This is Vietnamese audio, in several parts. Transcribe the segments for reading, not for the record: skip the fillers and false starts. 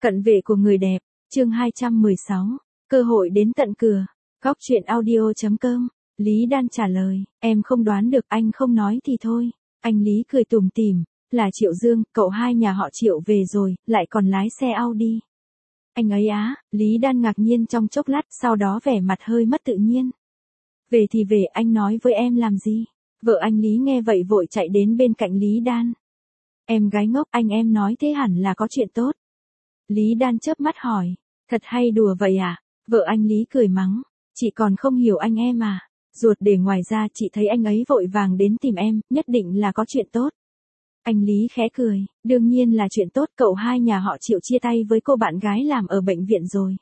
Cận vệ của người đẹp, chương 216, cơ hội đến tận cửa. Góc truyện audio.com, Lý Đan trả lời, em không đoán được, anh không nói thì thôi. Anh Lý cười tủm tỉm, là Triệu Dương, cậu hai nhà họ Triệu về rồi, lại còn lái xe Audi. Anh ấy á, Lý Đan ngạc nhiên trong chốc lát, sau đó vẻ mặt hơi mất tự nhiên. Về thì về, anh nói với em làm gì? Vợ anh Lý nghe vậy vội chạy đến bên cạnh Lý Đan. Em gái ngốc, anh em nói thế hẳn là có chuyện tốt. Lý Đan chớp mắt hỏi, thật hay đùa vậy à? Vợ anh Lý cười mắng, chị còn không hiểu anh em à? Ruột để ngoài ra chị thấy anh ấy vội vàng đến tìm em, nhất định là có chuyện tốt. Anh Lý khẽ cười, đương nhiên là chuyện tốt, cậu hai nhà họ Triệu chia tay với cô bạn gái làm ở bệnh viện rồi.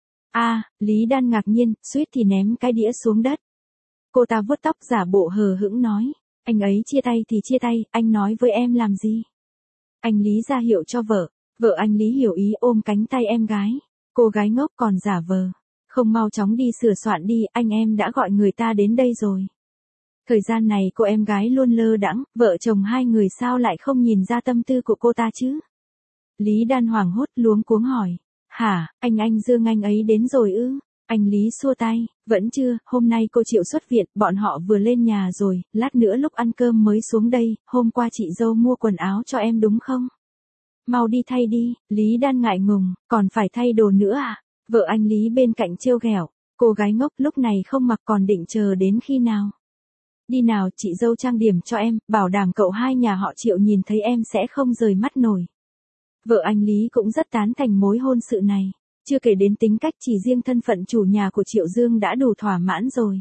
Lý Đan ngạc nhiên, suýt thì ném cái đĩa xuống đất. Cô ta vuốt tóc giả bộ hờ hững nói, anh ấy chia tay thì chia tay, anh nói với em làm gì? Anh Lý ra hiệu cho vợ. Vợ anh Lý hiểu ý ôm cánh tay em gái. Cô gái ngốc còn giả vờ. Không mau chóng đi sửa soạn đi, anh em đã gọi người ta đến đây rồi. Thời gian này cô em gái luôn lơ đãng, vợ chồng hai người sao lại không nhìn ra tâm tư của cô ta chứ? Lý Đan hoảng hốt luống cuống hỏi. Hả, anh Dương anh ấy đến rồi ư? Anh Lý xua tay, vẫn chưa, hôm nay cô Triệu xuất viện, bọn họ vừa lên nhà rồi, lát nữa lúc ăn cơm mới xuống đây, hôm qua chị dâu mua quần áo cho em đúng không? Mau đi thay đi, Lý Đan ngại ngùng, còn phải thay đồ nữa à? Vợ anh Lý bên cạnh trêu ghẹo, cô gái ngốc lúc này không mặc còn định chờ đến khi nào? Đi nào, chị dâu trang điểm cho em, bảo đảm cậu hai nhà họ Triệu nhìn thấy em sẽ không rời mắt nổi. Vợ anh Lý cũng rất tán thành mối hôn sự này, chưa kể đến tính cách chỉ riêng thân phận chủ nhà của Triệu Dương đã đủ thỏa mãn rồi.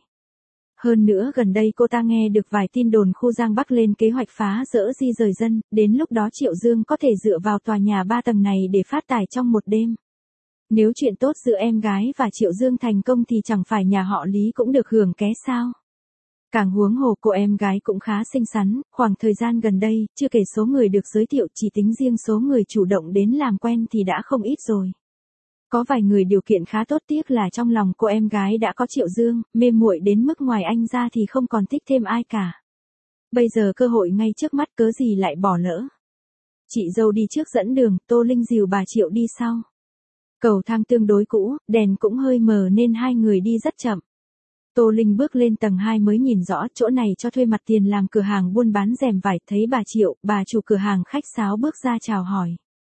Hơn nữa gần đây cô ta nghe được vài tin đồn khu Giang Bắc lên kế hoạch phá rỡ di rời dân, đến lúc đó Triệu Dương có thể dựa vào tòa nhà 3 tầng này để phát tài trong một đêm. Nếu chuyện tốt giữa em gái và Triệu Dương thành công thì chẳng phải nhà họ Lý cũng được hưởng ké sao? Càng huống hồ cô em gái cũng khá xinh xắn, khoảng thời gian gần đây, chưa kể số người được giới thiệu, chỉ tính riêng số người chủ động đến làm quen thì đã không ít rồi. Có vài người điều kiện khá tốt, tiếc là trong lòng cô em gái đã có Triệu Dương, mê muội đến mức ngoài anh ra thì không còn thích thêm ai cả. Bây giờ cơ hội ngay trước mắt, cớ gì lại bỏ lỡ. Chị dâu đi trước dẫn đường, Tô Linh dìu bà Triệu đi sau. Cầu thang tương đối cũ, đèn cũng hơi mờ nên hai người đi rất chậm. Tô Linh bước lên tầng 2 mới nhìn rõ, chỗ này cho thuê mặt tiền làm cửa hàng buôn bán rèm vải, thấy bà Triệu, bà chủ cửa hàng khách sáo bước ra chào hỏi.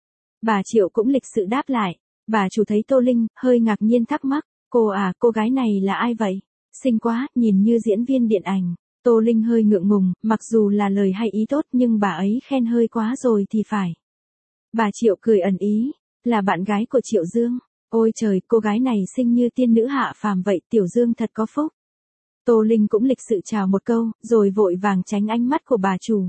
Bà Triệu cũng lịch sự đáp lại. Bà chủ thấy Tô Linh, hơi ngạc nhiên thắc mắc, cô gái này là ai vậy? Xinh quá, nhìn như diễn viên điện ảnh. Tô Linh hơi ngượng ngùng, mặc dù là lời hay ý tốt nhưng bà ấy khen hơi quá rồi thì phải. Bà Triệu cười ẩn ý, là bạn gái của Triệu Dương. Ôi trời, cô gái này xinh như tiên nữ hạ phàm vậy, Tiểu Dương thật có phúc. Tô Linh cũng lịch sự chào một câu, rồi vội vàng tránh ánh mắt của bà chủ.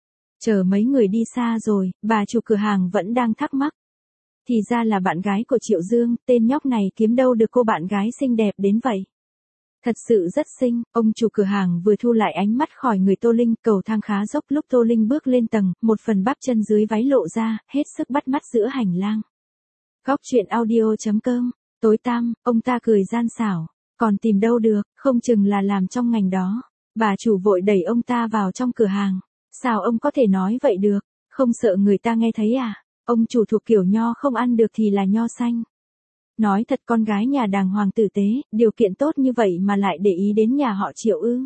Chờ mấy người đi xa rồi, bà chủ cửa hàng vẫn đang thắc mắc. Thì ra là bạn gái của Triệu Dương, tên nhóc này kiếm đâu được cô bạn gái xinh đẹp đến vậy. Thật sự rất xinh, ông chủ cửa hàng vừa thu lại ánh mắt khỏi người Tô Linh, cầu thang khá dốc, lúc Tô Linh bước lên tầng, một phần bắp chân dưới váy lộ ra, hết sức bắt mắt giữa hành lang. Góc truyện audio.com, tối tăm, ông ta cười gian xảo, còn tìm đâu được, không chừng là làm trong ngành đó. Bà chủ vội đẩy ông ta vào trong cửa hàng. Sao ông có thể nói vậy được, không sợ người ta nghe thấy à? Ông chủ thuộc kiểu nho không ăn được thì là nho xanh. Nói thật, con gái nhà đàng hoàng tử tế, điều kiện tốt như vậy mà lại để ý đến nhà họ Triệu ư?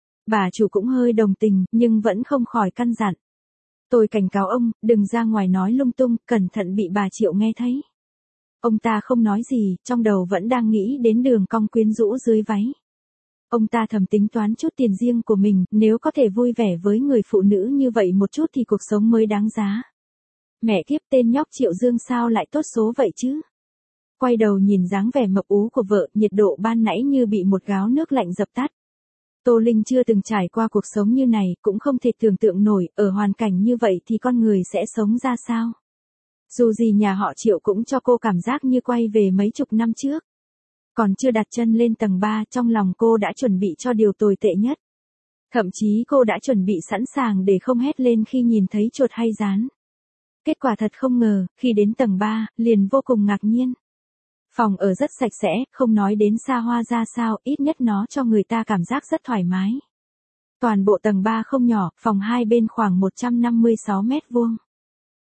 Bà chủ cũng hơi đồng tình, nhưng vẫn không khỏi căn dặn. Tôi cảnh cáo ông, đừng ra ngoài nói lung tung, cẩn thận bị bà Triệu nghe thấy. Ông ta không nói gì, trong đầu vẫn đang nghĩ đến đường cong quyến rũ dưới váy. Ông ta thầm tính toán chút tiền riêng của mình, nếu có thể vui vẻ với người phụ nữ như vậy một chút thì cuộc sống mới đáng giá. Mẹ kiếp, tên nhóc Triệu Dương sao lại tốt số vậy chứ? Quay đầu nhìn dáng vẻ mập ú của vợ, nhiệt độ ban nãy như bị một gáo nước lạnh dập tắt. Tô Linh chưa từng trải qua cuộc sống như này, cũng không thể tưởng tượng nổi, ở hoàn cảnh như vậy thì con người sẽ sống ra sao. Dù gì nhà họ Triệu cũng cho cô cảm giác như quay về mấy chục năm trước. Còn chưa đặt chân lên tầng 3, trong lòng cô đã chuẩn bị cho điều tồi tệ nhất. Thậm chí cô đã chuẩn bị sẵn sàng để không hét lên khi nhìn thấy chuột hay gián. Kết quả thật không ngờ, khi đến tầng 3, liền vô cùng ngạc nhiên. Phòng ở rất sạch sẽ, không nói đến xa hoa ra sao, ít nhất nó cho người ta cảm giác rất thoải mái. Toàn bộ tầng 3 không nhỏ, phòng hai bên khoảng 156 mét vuông.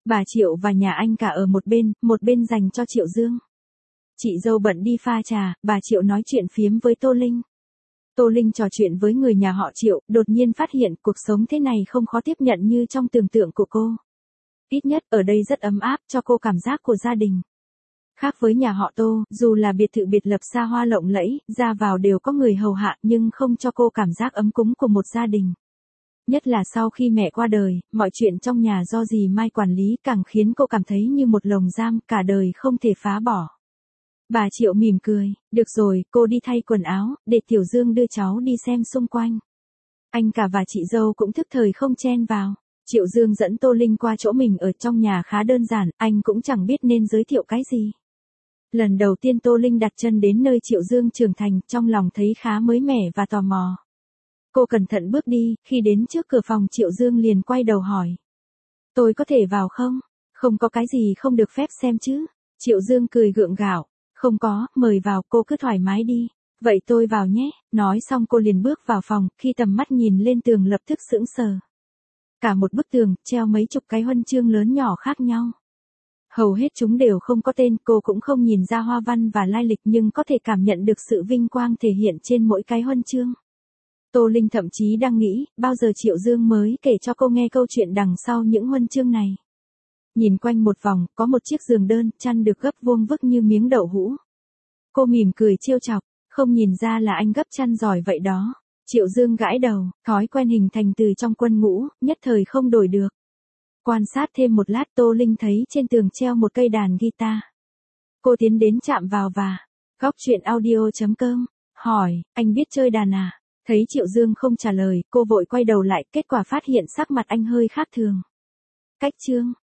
Bà Triệu và nhà anh cả ở một bên dành cho Triệu Dương. Chị dâu bận đi pha trà, bà Triệu nói chuyện phiếm với Tô Linh. Tô Linh trò chuyện với người nhà họ Triệu, đột nhiên phát hiện cuộc sống thế này không khó tiếp nhận như trong tưởng tượng của cô. Ít nhất ở đây rất ấm áp cho cô cảm giác của gia đình. Khác với nhà họ Tô, dù là biệt thự biệt lập xa hoa lộng lẫy, ra vào đều có người hầu hạ nhưng không cho cô cảm giác ấm cúng của một gia đình. Nhất là sau khi mẹ qua đời, mọi chuyện trong nhà do dì Mai quản lý càng khiến cô cảm thấy như một lồng giam cả đời không thể phá bỏ. Bà Triệu mỉm cười, được rồi, cô đi thay quần áo, để Tiểu Dương đưa cháu đi xem xung quanh. Anh cả và chị dâu cũng thức thời không chen vào. Triệu Dương dẫn Tô Linh qua chỗ mình ở trong nhà khá đơn giản, anh cũng chẳng biết nên giới thiệu cái gì. Lần đầu tiên Tô Linh đặt chân đến nơi Triệu Dương trưởng thành, trong lòng thấy khá mới mẻ và tò mò. Cô cẩn thận bước đi, khi đến trước cửa phòng Triệu Dương liền quay đầu hỏi. Tôi có thể vào không? Không có cái gì không được phép xem chứ? Triệu Dương cười gượng gạo. Không có, mời vào, cô cứ thoải mái đi. Vậy tôi vào nhé. Nói xong cô liền bước vào phòng, khi tầm mắt nhìn lên tường lập tức sững sờ. Cả một bức tường, treo mấy chục cái huân chương lớn nhỏ khác nhau. Hầu hết chúng đều không có tên, cô cũng không nhìn ra hoa văn và lai lịch nhưng có thể cảm nhận được sự vinh quang thể hiện trên mỗi cái huân chương. Tô Linh thậm chí đang nghĩ, bao giờ Triệu Dương mới kể cho cô nghe câu chuyện đằng sau những huân chương này. Nhìn quanh một vòng, có một chiếc giường đơn, chăn được gấp vuông vức như miếng đậu hũ. Cô mỉm cười trêu chọc, không nhìn ra là anh gấp chăn giỏi vậy đó. Triệu Dương gãi đầu, thói quen hình thành từ trong quân ngũ, nhất thời không đổi được. Quan sát thêm một lát Tô Linh thấy trên tường treo một cây đàn guitar. Cô tiến đến chạm vào và góc truyện audio.com, hỏi, anh biết chơi đàn à? Thấy Triệu Dương không trả lời, cô vội quay đầu lại, kết quả phát hiện sắc mặt anh hơi khác thường. Cách chương